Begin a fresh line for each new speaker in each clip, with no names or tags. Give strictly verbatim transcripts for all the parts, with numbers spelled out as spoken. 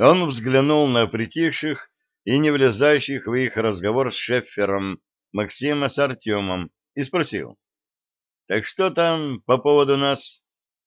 Он взглянул на притихших и не влезающих в их разговор с Шеффером Максима с Артемом и спросил: «Так что там по поводу нас?»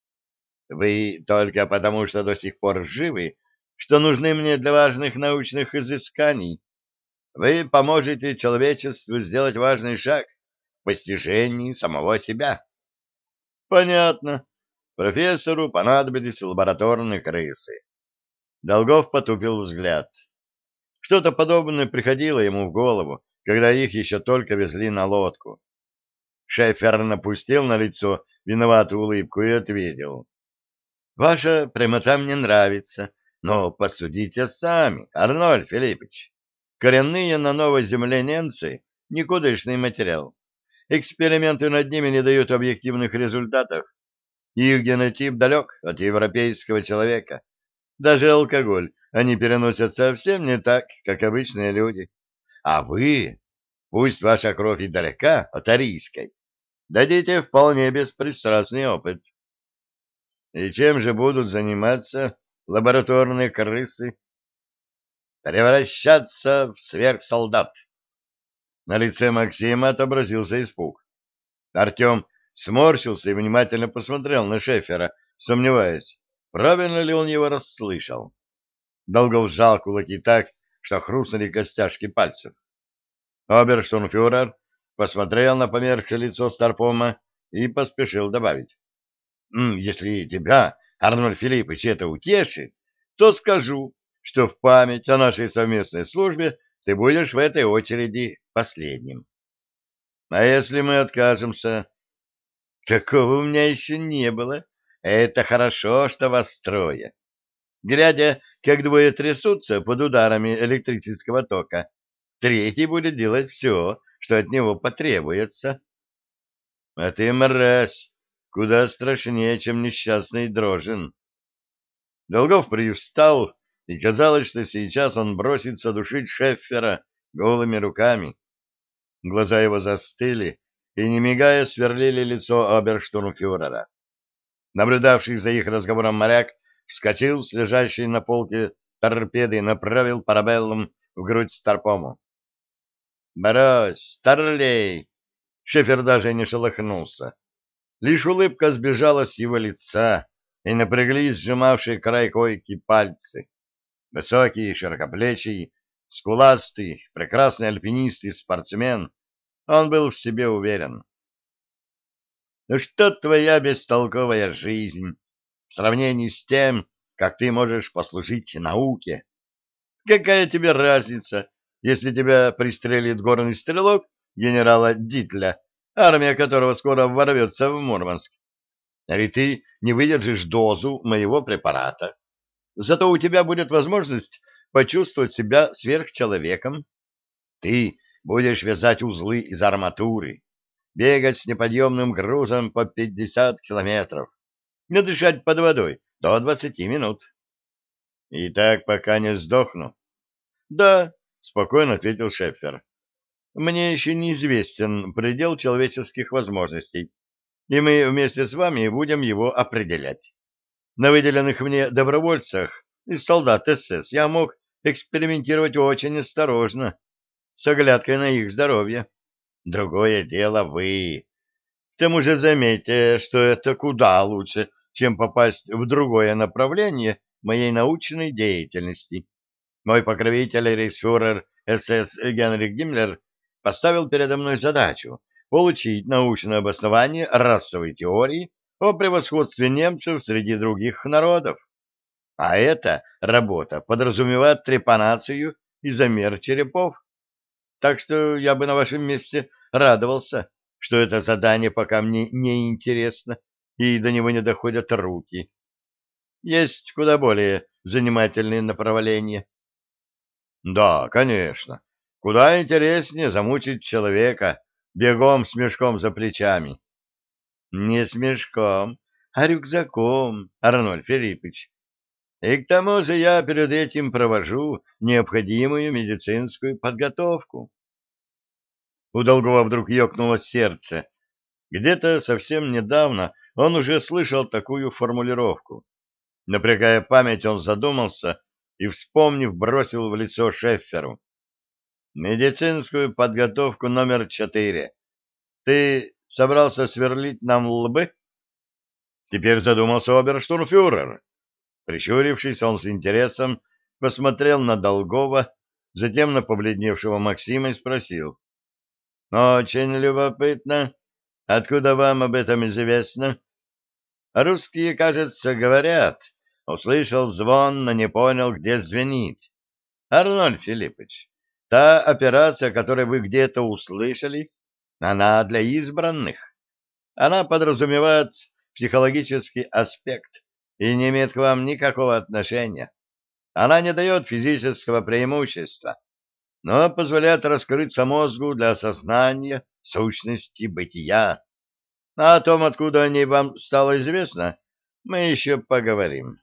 «Вы только потому, что до сих пор живы, что нужны мне для важных научных изысканий. Вы поможете человечеству сделать важный шаг в постижении самого себя». «Понятно. Профессору понадобились лабораторные крысы». Долгов потупил взгляд. Что-то подобное приходило ему в голову, когда их еще только везли на лодку. Шефер напустил на лицо виноватую улыбку и ответил: «Ваша прямота мне нравится, но посудите сами, Арнольд Филиппович. Коренные на новой земле немцы — никудышный материал. Эксперименты над ними не дают объективных результатов. Их генотип далек от европейского человека. Даже алкоголь они переносят совсем не так, как обычные люди. А вы, пусть ваша кровь и далека от арийской, дадите вполне беспристрастный опыт». «И чем же будут заниматься лабораторные крысы?» «Превращаться в сверхсолдат». На лице Максима отобразился испуг. Артем сморщился и внимательно посмотрел на Шефера, сомневаясь, правильно ли он его расслышал. Долгов сжал кулаки так, что хрустнули костяшки пальцев. Оберштурмфюрер посмотрел на померкшее лицо Старпома и поспешил добавить: «Если тебя, Арнольд Филиппович, это утешит, то скажу, что в память о нашей совместной службе ты будешь в этой очереди последним. А если мы откажемся?» «Такого у меня еще не было. Это хорошо, что вас трое. Глядя, как двое трясутся под ударами электрического тока, третий будет делать все, что от него потребуется». «А ты, мразь, куда страшнее, чем несчастный Дрожин». Долгов привстал, и казалось, что сейчас он бросится душить Шеффера голыми руками. Глаза его застыли и, не мигая, сверлили лицо оберштурмфюрера. Наблюдавший за их разговором моряк вскочил с лежащей на полке торпеды и направил парабеллум в грудь Старпому. «Брось, старлей!» Шефер даже не шелохнулся. Лишь улыбка сбежала с его лица, и напряглись сжимавшие край койки пальцы. Высокий, широкоплечий, скуластый, прекрасный альпинист и спортсмен, он был в себе уверен. «Ну что твоя бестолковая жизнь в сравнении с тем, как ты можешь послужить науке? Какая тебе разница, если тебя пристрелит горный стрелок генерала Дитля, армия которого скоро ворвется в Мурманск? Или ты не выдержишь дозу моего препарата? Зато у тебя будет возможность почувствовать себя сверхчеловеком. Ты будешь вязать узлы из арматуры, бегать с неподъемным грузом по пятьдесят километров, не дышать под водой до двадцати минут. И так пока не сдохну. — Да, — спокойно ответил Шеффер. — Мне еще неизвестен предел человеческих возможностей, и мы вместе с вами будем его определять. На выделенных мне добровольцах из солдат СС я мог экспериментировать очень осторожно, с оглядкой на их здоровье. Другое дело вы. К тому же заметьте, что это куда лучше, чем попасть в другое направление моей научной деятельности. Мой покровитель рейхсфюрер СС Генрих Гиммлер поставил передо мной задачу получить научное обоснование расовой теории о превосходстве немцев среди других народов. А эта работа подразумевает трепанацию и замер черепов. Так что я бы на вашем месте радовался, что это задание пока мне не интересно и до него не доходят руки. Есть куда более занимательные направления. Да, конечно. Куда интереснее замучить человека бегом с мешком за плечами. Не с мешком, а рюкзаком, Арнольд Филиппович. И к тому же я перед этим провожу необходимую медицинскую подготовку. У Долгова вдруг ёкнуло сердце. Где-то совсем недавно он уже слышал такую формулировку. Напрягая память, он задумался, и, вспомнив, бросил в лицо Шефферу. «Медицинскую подготовку номер четыре. Ты собрался сверлить нам лбы?» Теперь задумался оберштурмфюрер. Прищурившись, он с интересом посмотрел на Долгова, затем на побледневшего Максима и спросил. «Очень любопытно. Откуда вам об этом известно?» «Русские, кажется, говорят. Услышал звон, но не понял, где звенит. Арнольд Филиппович, та операция, которую вы где-то услышали, она для избранных. Она подразумевает психологический аспект и не имеет к вам никакого отношения. Она не дает физического преимущества, но позволяет раскрыться мозгу для осознания сущности бытия. А о том, откуда о ней вам стало известно, мы еще поговорим.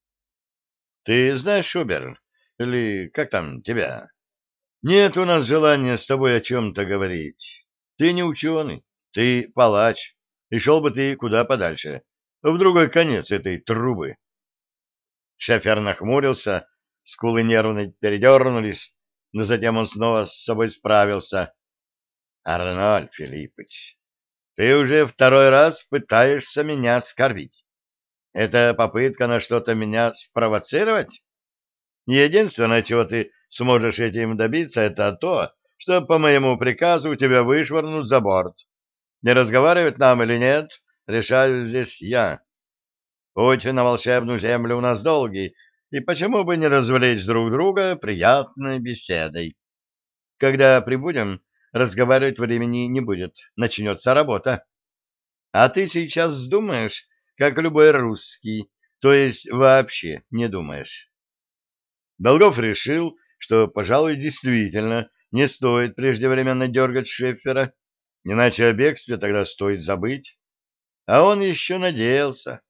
Ты знаешь, Шубер, или как там тебя? Нет у нас желания с тобой о чем-то говорить. Ты не ученый, ты палач, и шел бы ты куда подальше, в другой конец этой трубы. Шефер нахмурился, скулы нервно передернулись, но затем он снова с собой справился. — Арнольд Филиппович, ты уже второй раз пытаешься меня оскорбить. Это попытка на что-то меня спровоцировать? Единственное, чего ты сможешь этим добиться, это то, что по моему приказу тебя вышвырнут за борт. Не разговаривать нам или нет, решаю здесь я. Путь на волшебную землю у нас долгий, и почему бы не развлечь друг друга приятной беседой? Когда прибудем, разговаривать времени не будет, начнется работа. А ты сейчас думаешь, как любой русский, то есть вообще не думаешь. Долгов решил, что, пожалуй, действительно не стоит преждевременно дергать Шеффера, иначе о бегстве тогда стоит забыть. А он еще надеялся.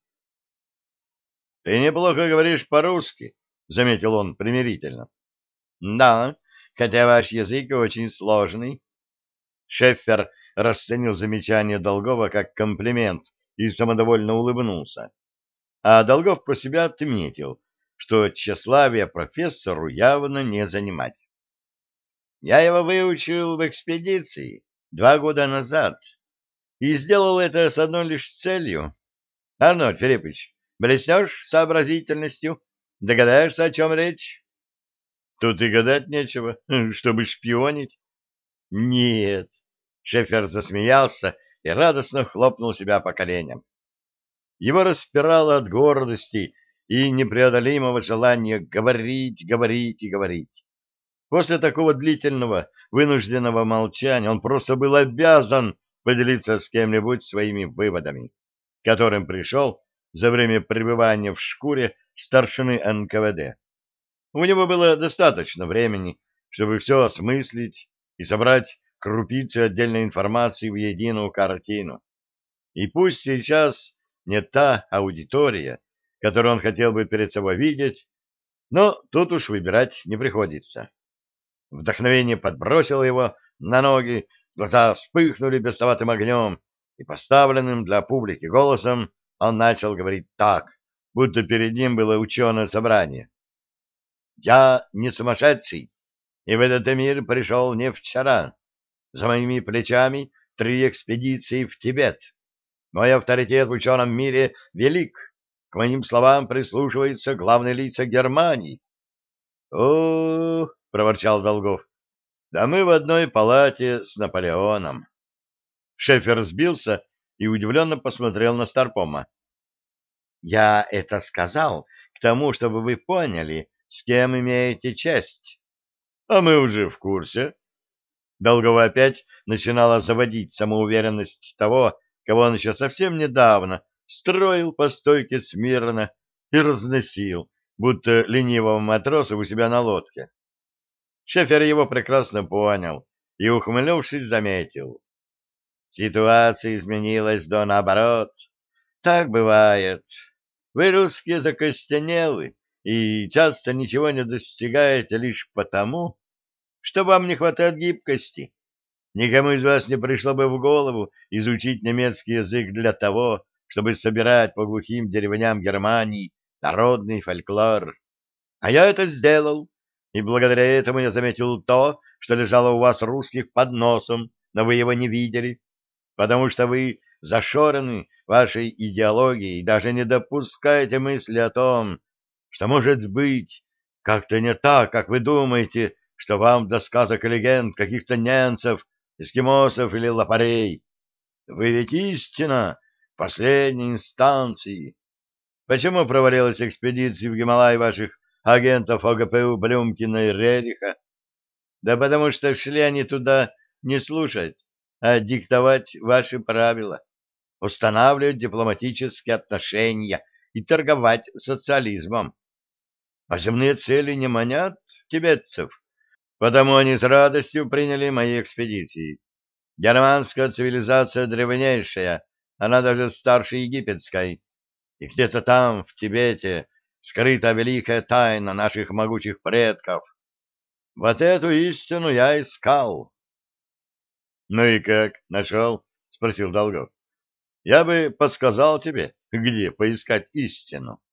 — Ты неплохо говоришь по-русски, — заметил он примирительно. — Да, хотя ваш язык очень сложный. Шеффер расценил замечание Долгова как комплимент и самодовольно улыбнулся. А Долгов про себя отметил, что тщеславие профессору явно не занимать. Я его выучил в экспедиции два года назад и сделал это с одной лишь целью. Арнольд Филиппович, блеснешь сообразительностью? Догадаешься, о чем речь? Тут и гадать нечего, чтобы шпионить. Нет. Шефер засмеялся и радостно хлопнул себя по коленям. Его распирало от гордости и непреодолимого желания говорить, говорить и говорить. После такого длительного, вынужденного молчания он просто был обязан поделиться с кем-нибудь своими выводами, к которым пришел за время пребывания в шкуре старшины эн ка вэ дэ. У него было достаточно времени, чтобы все осмыслить и собрать крупицы отдельной информации в единую картину. И пусть сейчас не та аудитория, которую он хотел бы перед собой видеть, но тут уж выбирать не приходится. Вдохновение подбросило его на ноги, глаза вспыхнули бесноватым огнем, и поставленным для публики голосом он начал говорить так, будто перед ним было ученое собрание. «Я не сумасшедший, и в этот мир пришел не вчера. За моими плечами три экспедиции в Тибет. Мой авторитет в ученом мире велик. К моим словам прислушиваются главные лица Германии». «О, — проворчал Долгов, — да мы в одной палате с Наполеоном». Шефер сбился и удивленно посмотрел на Старпома. «Я это сказал к тому, чтобы вы поняли, с кем имеете честь». «А мы уже в курсе». Долгова опять начинала заводить самоуверенность того, кого он еще совсем недавно строил по стойке смирно и разносил, будто ленивого матроса у себя на лодке. Шефер его прекрасно понял и, ухмыльнувшись, заметил. Ситуация изменилась до наоборот. Так бывает. Вы, русские, закостенелы и часто ничего не достигаете лишь потому, что вам не хватает гибкости. Никому из вас не пришло бы в голову изучить немецкий язык для того, чтобы собирать по глухим деревням Германии народный фольклор. А я это сделал, и благодаря этому я заметил то, что лежало у вас русских под носом, но вы его не видели, потому что вы зашорены вашей идеологией и даже не допускаете мысли о том, что, может быть, как-то не так, как вы думаете, что вам до сказок и легенд каких-то немцев, эскимосов или лопарей. Вы ведь истина в последней инстанции. Почему провалилась экспедиция в Гималай ваших агентов ОГПУ Блюмкина и Рериха? Да потому что шли они туда не слушать, а диктовать ваши правила, устанавливать дипломатические отношения и торговать социализмом. А земные цели не манят тибетцев, потому они с радостью приняли мои экспедиции. Германская цивилизация древнейшая, она даже старше египетской, и где-то там, в Тибете, скрыта великая тайна наших могучих предков. Вот эту истину я искал. — Ну и как, нашел? — спросил Долгов. — Я бы подсказал тебе, где поискать истину.